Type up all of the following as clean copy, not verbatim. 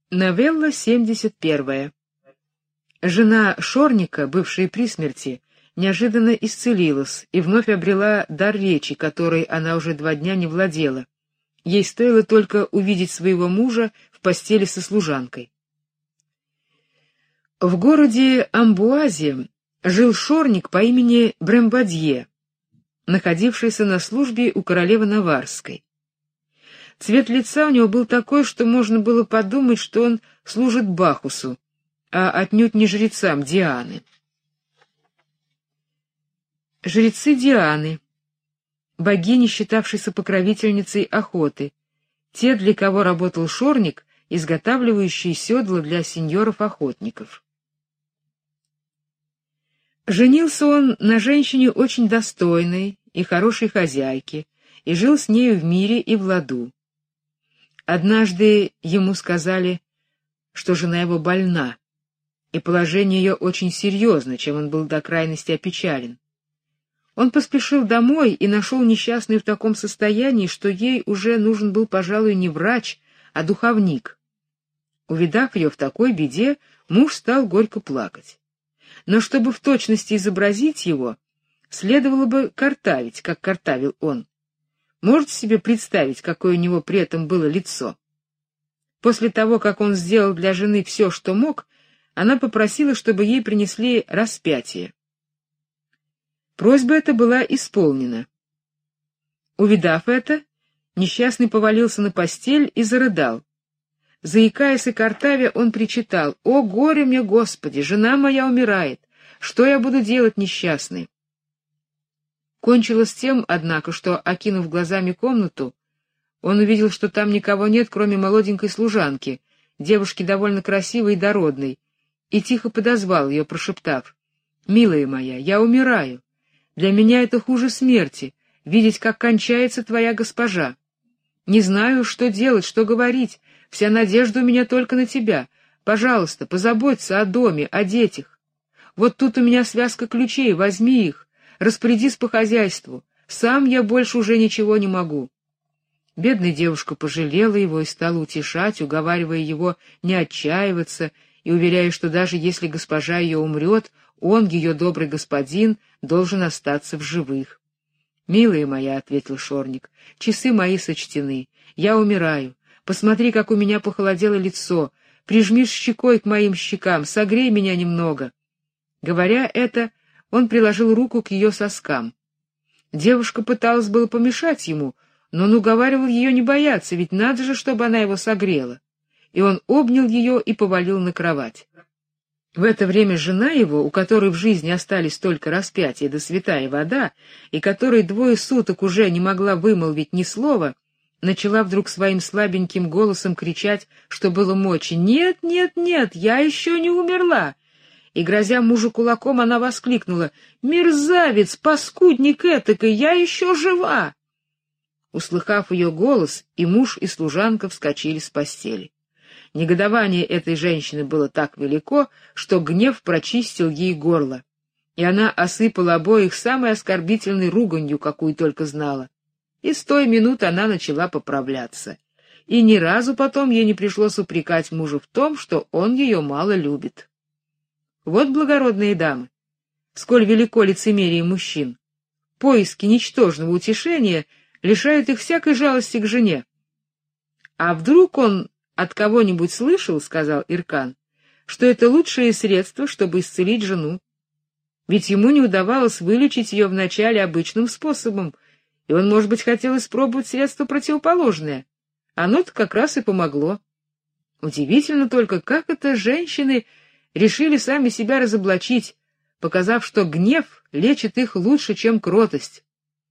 Новелла 71. Жена Шорника, бывшая при смерти, неожиданно исцелилась и вновь обрела дар речи, которой она уже 2 дня не владела. Ей стоило только увидеть своего мужа в постели со служанкой. В городе Амбуазе жил Шорник по имени Брембадье, находившийся на службе у королевы Наварской. Цвет лица у него был такой, что можно было подумать, что он служит Бахусу, а отнюдь не жрецам Дианы. Жрецы Дианы, богини, считавшейся покровительницей охоты, те, для кого работал Шорник, изготавливающие седла для сеньоров-охотников. Женился он на женщине очень достойной и хорошей хозяйке, и жил с нею в мире и в ладу. Однажды ему сказали, что жена его больна, и положение ее очень серьезно, чем он был до крайности опечален. Он поспешил домой и нашел несчастную в таком состоянии, что ей уже нужен был, пожалуй, не врач, а духовник. Увидав ее в такой беде, муж стал горько плакать. Но чтобы в точности изобразить его, следовало бы картавить, как картавил он. Можете себе представить, какое у него при этом было лицо? После того, как он сделал для жены все, что мог, она попросила, чтобы ей принесли распятие. Просьба эта была исполнена. Увидав это, несчастный повалился на постель и зарыдал. Заикаясь и картавя, он причитал: «О, горе мне, Господи! Жена моя умирает! Что я буду делать, несчастный?» Кончилось тем, однако, что, окинув глазами комнату, он увидел, что там никого нет, кроме молоденькой служанки, девушки довольно красивой и дородной, и тихо подозвал ее, прошептав: «Милая моя, я умираю. Для меня это хуже смерти, видеть, как кончается твоя госпожа. Не знаю, что делать, что говорить, вся надежда у меня только на тебя. Пожалуйста, позаботься о доме, о детях. Вот тут у меня связка ключей, возьми их. Распорядись по хозяйству. Сам я больше уже ничего не могу». Бедная девушка пожалела его и стала утешать, уговаривая его не отчаиваться и уверяя, что даже если госпожа ее умрет, он, ее добрый господин, должен остаться в живых. «Милая моя», — ответил Шорник, — «часы мои сочтены. Я умираю. Посмотри, как у меня похолодело лицо. Прижмись щекой к моим щекам, согрей меня немного». Говоря это, он приложил руку к ее соскам. Девушка пыталась было помешать ему, но он уговаривал ее не бояться, ведь надо же, чтобы она его согрела. И он обнял ее и повалил на кровать. В это время жена его, у которой в жизни остались только распятие да святая вода, и которой 2 суток уже не могла вымолвить ни слова, начала вдруг своим слабеньким голосом кричать, что было мочи: «Нет, нет, нет, я еще не умерла!» И, грозя мужу кулаком, она воскликнула: «Мерзавец, паскудник этакой, я еще жива!» Услыхав ее голос, и муж, и служанка вскочили с постели. Негодование этой женщины было так велико, что гнев прочистил ей горло, и она осыпала обоих самой оскорбительной руганью, какую только знала. И с той минуты она начала поправляться, и ни разу потом ей не пришлось упрекать мужа в том, что он ее мало любит. Вот, благородные дамы, сколь велико лицемерие мужчин. Поиски ничтожного утешения лишают их всякой жалости к жене. «А вдруг он от кого-нибудь слышал, — сказал Иркан, — что это лучшее средство, чтобы исцелить жену? Ведь ему не удавалось вылечить ее вначале обычным способом, и он, может быть, хотел испробовать средство противоположное. Оно-то как раз и помогло. Удивительно только, как это женщины решили сами себя разоблачить, показав, что гнев лечит их лучше, чем кротость.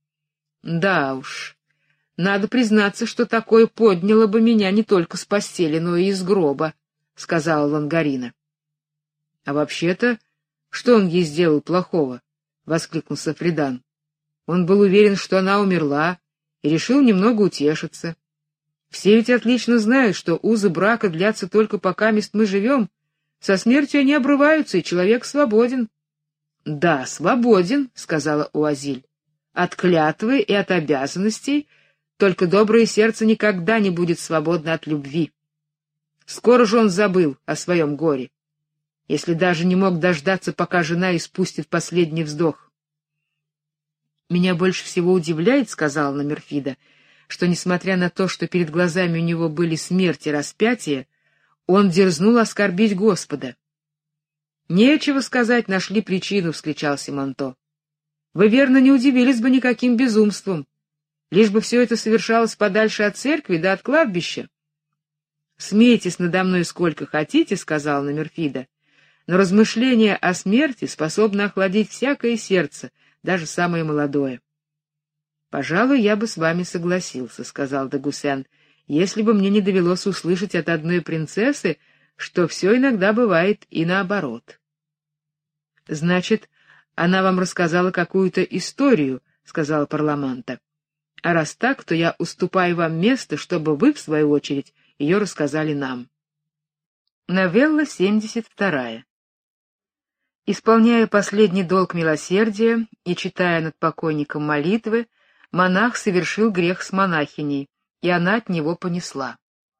Да уж, надо признаться, что такое подняло бы меня не только с постели, но и из гроба, — сказала Лангарина. — А вообще-то, что он ей сделал плохого? — воскликнул Сафридан. Он был уверен, что она умерла, и решил немного утешиться. Все ведь отлично знают, что узы брака длятся только покамест мы живем. Со смертью они обрываются, и человек свободен. — Да, свободен, — сказала Уазиль. — От клятвы и от обязанностей, только доброе сердце никогда не будет свободно от любви. Скоро же он забыл о своем горе, если даже не мог дождаться, пока жена испустит последний вздох. «Меня больше всего удивляет, — сказала Номерфида, — что, несмотря на то, что перед глазами у него были смерть и распятие, он дерзнул оскорбить Господа». «Нечего сказать, нашли причину!» — вскричал Симонто. «Вы, верно, не удивились бы никаким безумством, лишь бы все это совершалось подальше от церкви да от кладбища». «Смейтесь надо мной сколько хотите, — сказал Номерфида, — но размышления о смерти способны охладить всякое сердце, даже самое молодое». «Пожалуй, я бы с вами согласился, — сказал Дагусян, — если бы мне не довелось услышать от одной принцессы, что все иногда бывает и наоборот». «Значит, она вам рассказала какую-то историю, — сказала Парламанта. — А раз так, то я уступаю вам место, чтобы вы, в свою очередь, ее рассказали нам». Новелла 72. Исполняя последний долг милосердия и читая над покойником молитвы, монах совершил грех с монахиней, и она от него понесла.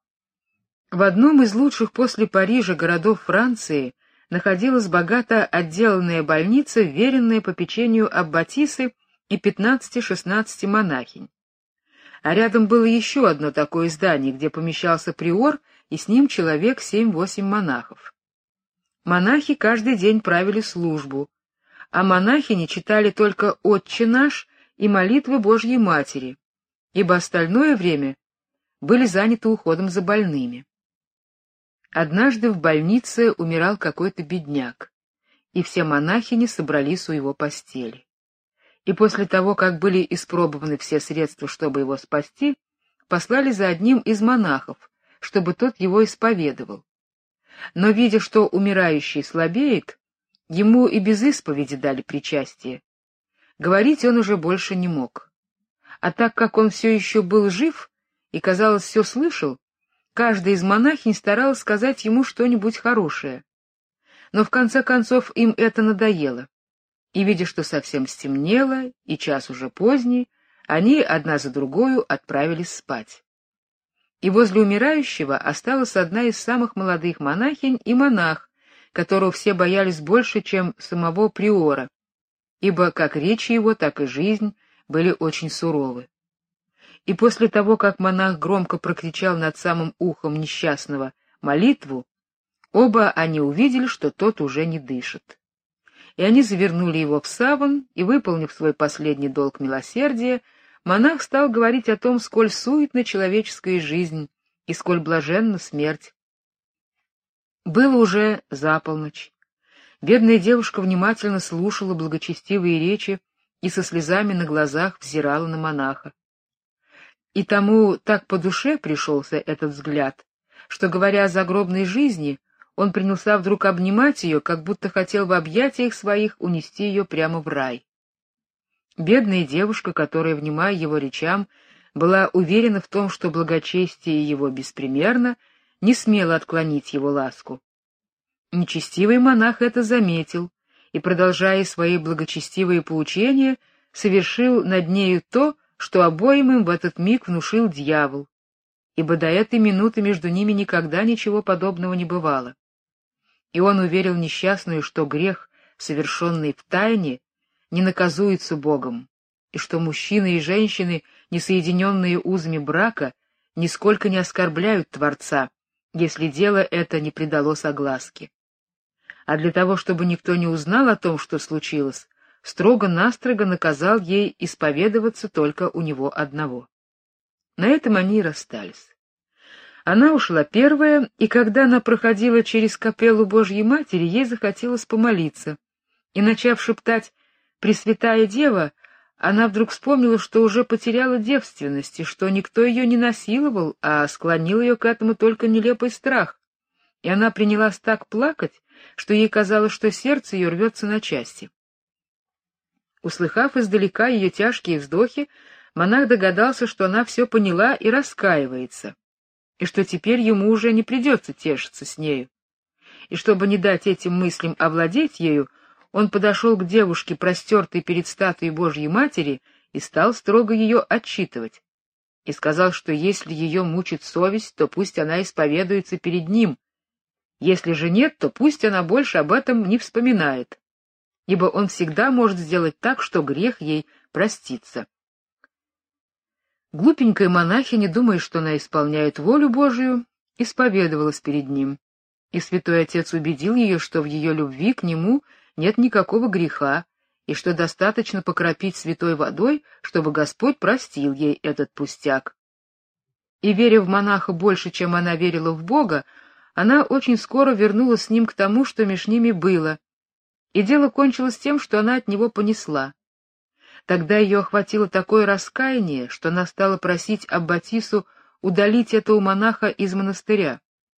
В одном из лучших после Парижа городов Франции находилась богато отделанная больница, вверенная попечению аббатисы и 15-16 монахинь. А рядом было еще одно такое здание, где помещался приор, и с ним человек 7-8 монахов. Монахи каждый день правили службу, а монахини читали только «Отче наш» и молитвы Божьей Матери, ибо остальное время были заняты уходом за больными. Однажды в больнице умирал какой-то бедняк, и все монахини собрались у его постели. И после того, как были испробованы все средства, чтобы его спасти, послали за одним из монахов, чтобы тот его исповедовал. Но, видя, что умирающий слабеет, ему и без исповеди дали причастие. Говорить он уже больше не мог. А так как он все еще был жив и, казалось, все слышал, каждая из монахинь старалась сказать ему что-нибудь хорошее. Но в конце концов им это надоело, и, видя, что совсем стемнело и час уже поздний, они одна за другою отправились спать. И возле умирающего осталась одна из самых молодых монахинь и монах, которого все боялись больше, чем самого приора, ибо как речи его, так и жизнь были очень суровы. И после того, как монах громко прокричал над самым ухом несчастного молитву, оба они увидели, что тот уже не дышит. И они завернули его в саван, и, выполнив свой последний долг милосердия, монах стал говорить о том, сколь суетна человеческая жизнь и сколь блаженна смерть. Было уже за полночь. Бедная девушка внимательно слушала благочестивые речи и со слезами на глазах взирала на монаха. И тому так по душе пришелся этот взгляд, что, говоря о загробной жизни, он принялся вдруг обнимать ее, как будто хотел в объятиях своих унести ее прямо в рай. Бедная девушка, которая, внимая его речам, была уверена в том, что благочестие его беспримерно, не смела отклонить его ласку. Нечестивый монах это заметил и, продолжая свои благочестивые поучения, совершил над нею то, что обоим им в этот миг внушил дьявол, ибо до этой минуты между ними никогда ничего подобного не бывало. И он уверил несчастную, что грех, совершенный в тайне, не наказуется Богом, и что мужчины и женщины, не соединенные узами брака, нисколько не оскорбляют Творца, если дело это не придалось огласке. А для того, чтобы никто не узнал о том, что случилось, строго-настрого наказал ей исповедоваться только у него одного. На этом они и расстались. Она ушла первая, и когда она проходила через капеллу Божьей Матери, ей захотелось помолиться, и, начав шептать «Пресвятая Дева», она вдруг вспомнила, что уже потеряла девственность, и что никто ее не насиловал, а склонил ее к этому только нелепый страх. И она принялась так плакать, что ей казалось, что сердце ее рвется на части. Услыхав издалека ее тяжкие вздохи, монах догадался, что она все поняла и раскаивается, и что теперь ему уже не придется тешиться с нею. И чтобы не дать этим мыслям овладеть ею, он подошел к девушке, простертой перед статуей Божьей Матери, и стал строго ее отчитывать. и сказал, что если ее мучит совесть, то пусть она исповедуется перед ним. Если же нет, то пусть она больше об этом не вспоминает, ибо он всегда может сделать так, что грех ей простится. Глупенькая монахиня, думая, что она исполняет волю Божию, исповедовалась перед ним, и святой отец убедил ее, что в ее любви к нему нет никакого греха, и что достаточно покропить святой водой, чтобы Господь простил ей этот пустяк. И, веря в монаха больше, чем она верила в Бога, она очень скоро вернулась с ним к тому, что меж ними было, и дело кончилось тем, что она от него понесла. Тогда ее охватило такое раскаяние, что она стала просить аббатису удалить этого монаха из монастыря,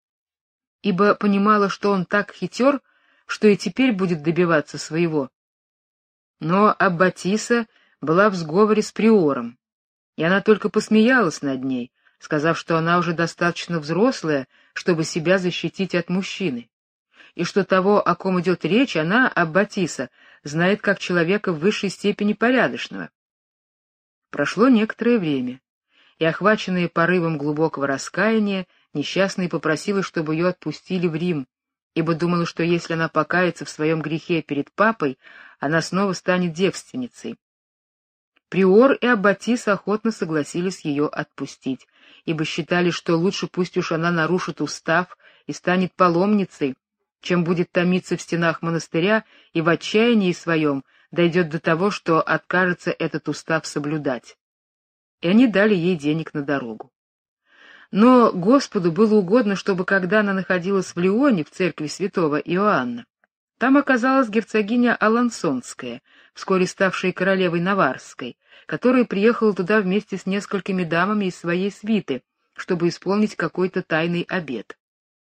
ибо понимала, что он так хитер, что и теперь будет добиваться своего. Но аббатиса была в сговоре с приором, и она только посмеялась над ней, сказав, что она уже достаточно взрослая, чтобы себя защитить от мужчины, и что того, о ком идет речь, она, аббатиса, знает как человека в высшей степени порядочного. Прошло некоторое время, и, охваченная порывом глубокого раскаяния, несчастная попросила, чтобы ее отпустили в Рим, ибо думала, что если она покается в своем грехе перед папой, она снова станет девственницей. Приор и аббатиса охотно согласились ее отпустить, ибо считали, что лучше пусть уж она нарушит устав и станет паломницей, чем будет томиться в стенах монастыря и в отчаянии своем дойдет до того, что откажется этот устав соблюдать. И они дали ей денег на дорогу. Но Господу было угодно, чтобы, когда она находилась в Лионе, в церкви святого Иоанна, там оказалась герцогиня Алансонская, вскоре ставшая королевой Наварской, которая приехала туда вместе с несколькими дамами из своей свиты, чтобы исполнить какой-то тайный обет.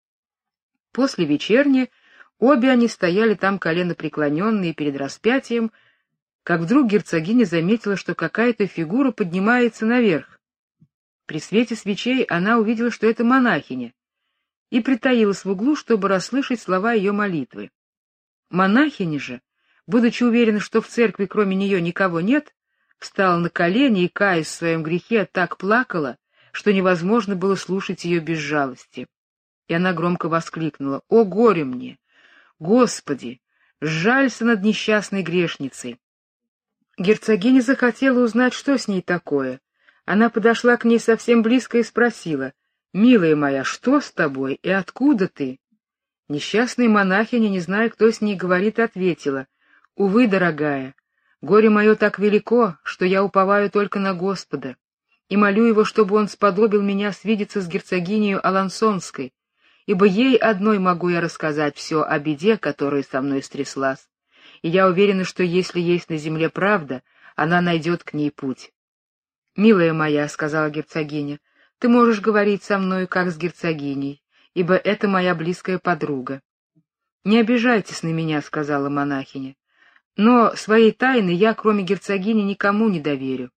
После вечерни обе они стояли там коленопреклоненные перед распятием, как вдруг герцогиня заметила, что какая-то фигура поднимается наверх. При свете свечей она увидела, что это монахиня, и притаилась в углу, чтобы расслышать слова ее молитвы. Монахиня же, будучи уверена, что в церкви кроме нее никого нет, встала на колени и, каясь в своем грехе, так плакала, что невозможно было слушать ее без жалости. И она громко воскликнула: «О, горе мне! Господи, сжалься над несчастной грешницей!» Герцогиня захотела узнать, что с ней такое. Она подошла к ней совсем близко и спросила: «Милая моя, что с тобой и откуда ты?» Несчастная монахиня, не зная, кто с ней говорит, ответила: «Увы, дорогая, горе мое так велико, что я уповаю только на Господа, и молю его, чтобы он сподобил меня свидеться с герцогиней Алансонской, ибо ей одной могу я рассказать все о беде, которая со мной стряслась, и я уверена, что если есть на земле правда, она найдет к ней путь». «Милая моя, — сказала герцогиня, — ты можешь говорить со мною как с герцогиней, ибо это моя близкая подруга». «Не обижайтесь на меня, — сказала монахиня, — но своей тайны я, кроме герцогини, никому не доверю».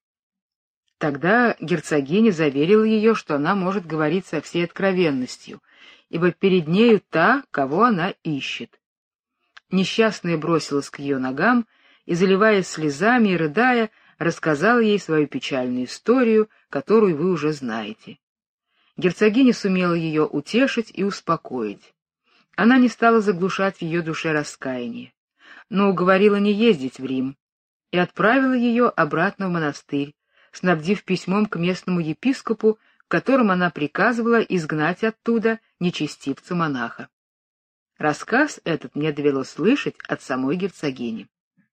Тогда герцогиня заверила ее, что она может говорить со всей откровенностью, ибо перед нею та, кого она ищет. Несчастная бросилась к ее ногам и, заливаясь слезами и рыдая, рассказала ей свою печальную историю, которую вы уже знаете. Герцогиня сумела ее утешить и успокоить. Она не стала заглушать в ее душе раскаяние, но уговорила не ездить в Рим и отправила ее обратно в монастырь, снабдив письмом к местному епископу, в котором она приказывала изгнать оттуда нечестивца-монаха. Рассказ этот мне довелось слышать от самой герцогини.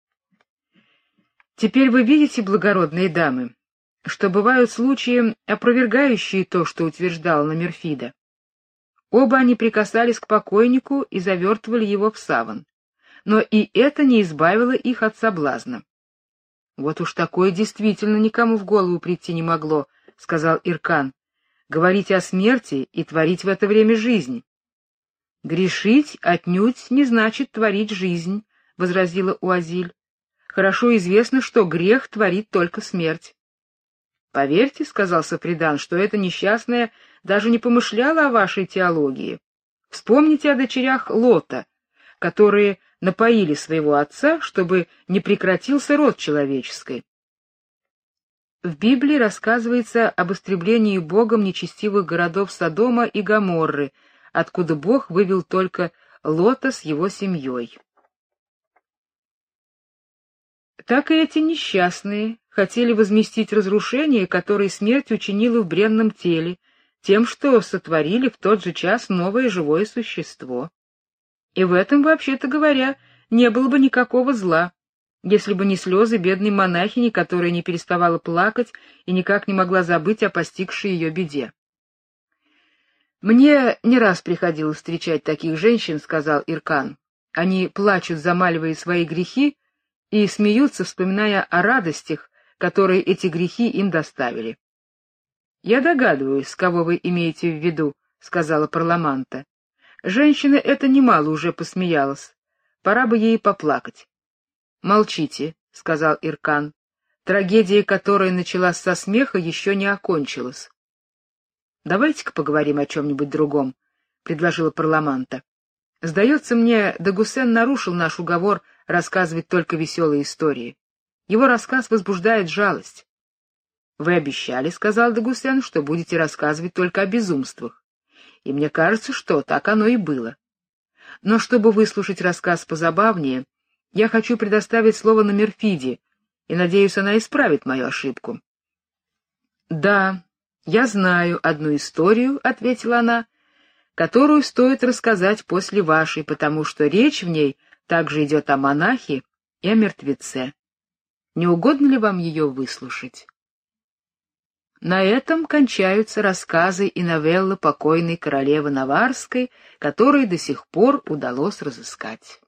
Теперь вы видите, благородные дамы, что бывают случаи, опровергающие то, что утверждала Номерфида. Оба они прикасались к покойнику и завертывали его в саван, но и это не избавило их от соблазна. «Вот уж такое действительно никому в голову прийти не могло», — сказал Иркан, — «говорить о смерти и творить в это время жизнь». «Грешить отнюдь не значит творить жизнь», — возразила Уазиль. «Хорошо известно, что грех творит только смерть». «Поверьте, — сказал Сафридан, — что эта несчастная даже не помышляла о вашей теологии. Вспомните о дочерях Лота, которые напоили своего отца, чтобы не прекратился род человеческий». В Библии рассказывается об истреблении Богом нечестивых городов Содома и Гоморры, откуда Бог вывел только Лота с его семьей. Так и эти несчастные хотели возместить разрушение, которое смерть учинила в бренном теле, тем, что сотворили в тот же час новое живое существо. И в этом, вообще-то говоря, не было бы никакого зла, если бы не слезы бедной монахини, которая не переставала плакать и никак не могла забыть о постигшей ее беде. «Мне не раз приходилось встречать таких женщин», — сказал Иркан. «Они плачут, замаливая свои грехи, и смеются, вспоминая о радостях, которые эти грехи им доставили». «Я догадываюсь, кого вы имеете в виду», — сказала Парламанта. «Женщина эта немало уже посмеялась. Пора бы ей поплакать». «Молчите», — сказал Иркан. «Трагедия, которая началась со смеха, еще не окончилась». «Давайте-ка поговорим о чем-нибудь другом», — предложила Парламанта. «Сдается мне, Дагусен нарушил наш уговор рассказывать только веселые истории. Его рассказ возбуждает жалость». «Вы обещали, — сказал Дагусен, — что будете рассказывать только о безумствах. И мне кажется, что так оно и было. Но чтобы выслушать рассказ позабавнее, я хочу предоставить слово Номерфиде, и надеюсь, она исправит мою ошибку». «Да, я знаю одну историю, — ответила она, — которую стоит рассказать после вашей, потому что речь в ней также идет о монахе и о мертвеце. Не угодно ли вам ее выслушать?» На этом кончаются рассказы и новеллы покойной королевы Наварской, которые до сих пор удалось разыскать.